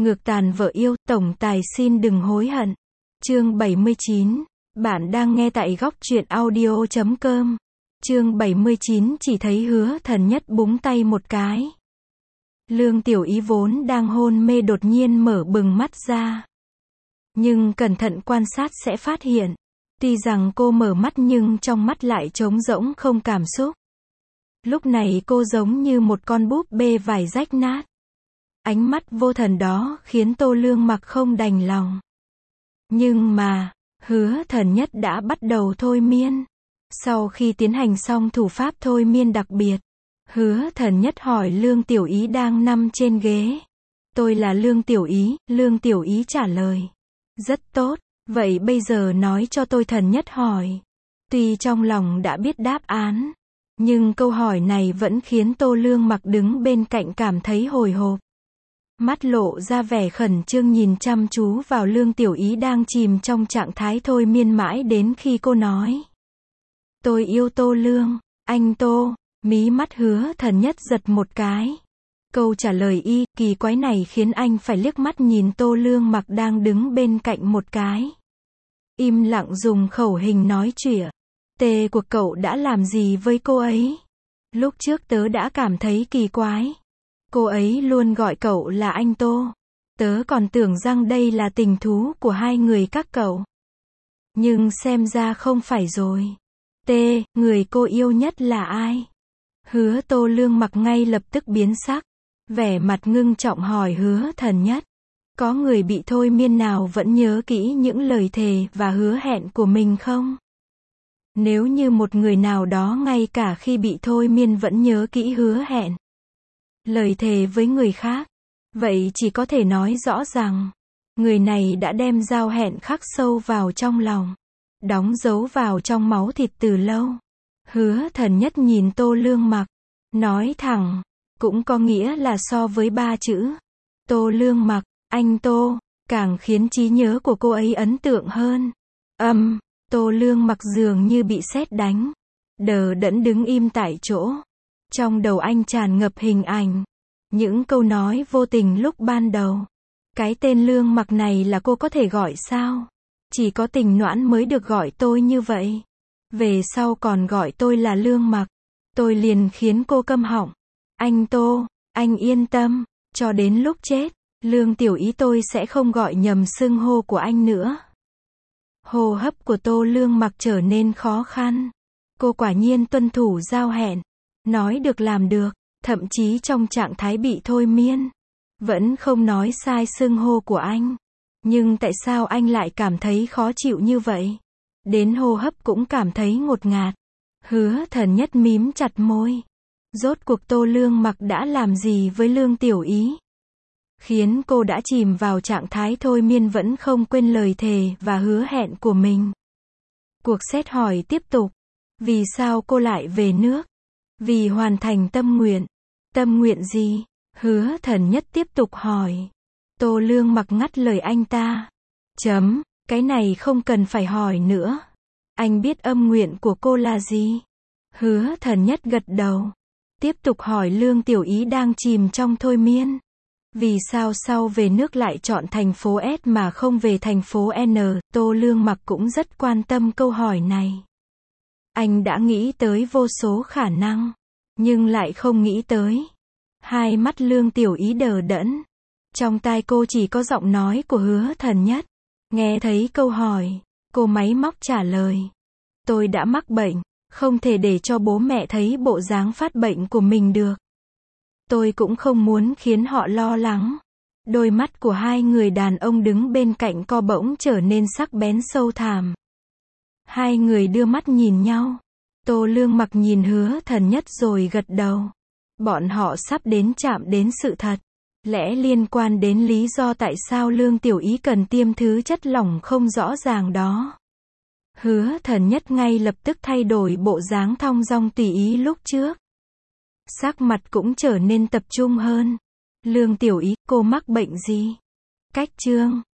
Ngược tàn vợ yêu, tổng tài xin đừng hối hận. Chương 79. Bạn đang nghe tại góc truyện audio.com. Chương 79 chỉ thấy Hứa Thần Nhất búng tay một cái. Lương Tiểu Ý vốn đang hôn mê đột nhiên mở bừng mắt ra. Nhưng cẩn thận quan sát sẽ phát hiện. Tuy rằng cô mở mắt nhưng trong mắt lại trống rỗng không cảm xúc. Lúc này cô giống như một con búp bê vải rách nát. Ánh mắt vô thần đó khiến Tô Lương Mặc không đành lòng. Nhưng mà, Hứa Thần Nhất đã bắt đầu thôi miên. Sau khi tiến hành xong thủ pháp thôi miên đặc biệt, Hứa Thần Nhất hỏi Lương Tiểu Ý đang nằm trên ghế. Tôi là Lương Tiểu Ý, Lương Tiểu Ý trả lời. Rất tốt, vậy bây giờ nói cho tôi. Thần Nhất hỏi. Tuy trong lòng đã biết đáp án, nhưng câu hỏi này vẫn khiến Tô Lương Mặc đứng bên cạnh cảm thấy hồi hộp. Mắt lộ ra vẻ khẩn trương nhìn chăm chú vào Lương Tiểu Ý đang chìm trong trạng thái thôi miên mãi đến khi cô nói. Tôi yêu Tô Lương, anh Tô. Mí mắt Hứa Thần Nhất giật một cái. Câu trả lời kỳ quái này khiến anh phải liếc mắt nhìn Tô Lương Mặc đang đứng bên cạnh một cái. Im lặng dùng khẩu hình nói chuyện. Tề của cậu đã làm gì với cô ấy? Lúc trước tớ đã cảm thấy kỳ quái. Cô ấy luôn gọi cậu là anh Tô. Tớ còn tưởng rằng đây là tình thú của hai người các cậu. Nhưng xem ra không phải rồi. Người cô yêu nhất là ai? Hứa Tô Lương Mặc ngay lập tức biến sắc. Vẻ mặt ngưng trọng hỏi Hứa Thần Nhất. Có người bị thôi miên nào vẫn nhớ kỹ những lời thề và hứa hẹn của mình không? Nếu như một người nào đó ngay cả khi bị thôi miên vẫn nhớ kỹ hứa hẹn, lời thề với người khác, vậy chỉ có thể nói rõ rằng, người này đã đem giao hẹn khắc sâu vào trong lòng, đóng dấu vào trong máu thịt từ lâu. Hứa Thần Nhất nhìn Tô Lương Mặc, nói thẳng, cũng có nghĩa là so với ba chữ Tô Lương Mặc, anh Tô, càng khiến trí nhớ của cô ấy ấn tượng hơn. Tô Lương Mặc dường như bị sét đánh, đờ đẫn đứng im tại chỗ. Trong đầu anh tràn ngập hình ảnh, những câu nói vô tình lúc ban đầu. Cái tên Lương Mặc này là cô có thể gọi sao? Chỉ có Tình Noãn mới được gọi tôi như vậy. Về sau còn gọi tôi là Lương Mặc, tôi liền khiến cô câm họng. Anh Tô, anh yên tâm, cho đến lúc chết, Lương Tiểu Ý tôi sẽ không gọi nhầm xưng hô của anh nữa. Hô hấp của Tô Lương Mặc trở nên khó khăn. Cô quả nhiên tuân thủ giao hẹn, nói được làm được, thậm chí trong trạng thái bị thôi miên, vẫn không nói sai xưng hô của anh. Nhưng tại sao anh lại cảm thấy khó chịu như vậy? Đến hô hấp cũng cảm thấy ngột ngạt. Hứa Thần Nhất mím chặt môi. Rốt cuộc Tô Lương Mặc đã làm gì với Lương Tiểu Ý? Khiến cô đã chìm vào trạng thái thôi miên vẫn không quên lời thề và hứa hẹn của mình. Cuộc xét hỏi tiếp tục. Vì sao cô lại về nước? Vì hoàn thành tâm nguyện. Tâm nguyện gì? Hứa Thần Nhất tiếp tục hỏi. Tô Lương Mặc ngắt lời anh ta. Cái này không cần phải hỏi nữa. Anh biết âm nguyện của cô là gì? Hứa Thần Nhất gật đầu. Tiếp tục hỏi Lương Tiểu Ý đang chìm trong thôi miên. Vì sao sau về nước lại chọn thành phố S mà không về thành phố N? Tô Lương Mặc cũng rất quan tâm câu hỏi này. Anh đã nghĩ tới vô số khả năng, nhưng lại không nghĩ tới. Hai mắt Lương Tiểu Ý đờ đẫn. Trong tai cô chỉ có giọng nói của Hứa Thần Nhất. Nghe thấy câu hỏi, cô máy móc trả lời. Tôi đã mắc bệnh, không thể để cho bố mẹ thấy bộ dáng phát bệnh của mình được. Tôi cũng không muốn khiến họ lo lắng. Đôi mắt của hai người đàn ông đứng bên cạnh co bỗng trở nên sắc bén sâu thẳm. Hai người đưa mắt nhìn nhau. Tô Lương Mặc nhìn Hứa Thần Nhất rồi gật đầu. Bọn họ sắp đến chạm đến sự thật. Lẽ liên quan đến lý do tại sao Lương Tiểu Ý cần tiêm thứ chất lỏng không rõ ràng đó. Hứa Thần Nhất ngay lập tức thay đổi bộ dáng thong dong tùy ý lúc trước. Sắc mặt cũng trở nên tập trung hơn. Lương Tiểu Ý, cô mắc bệnh gì? Cách chương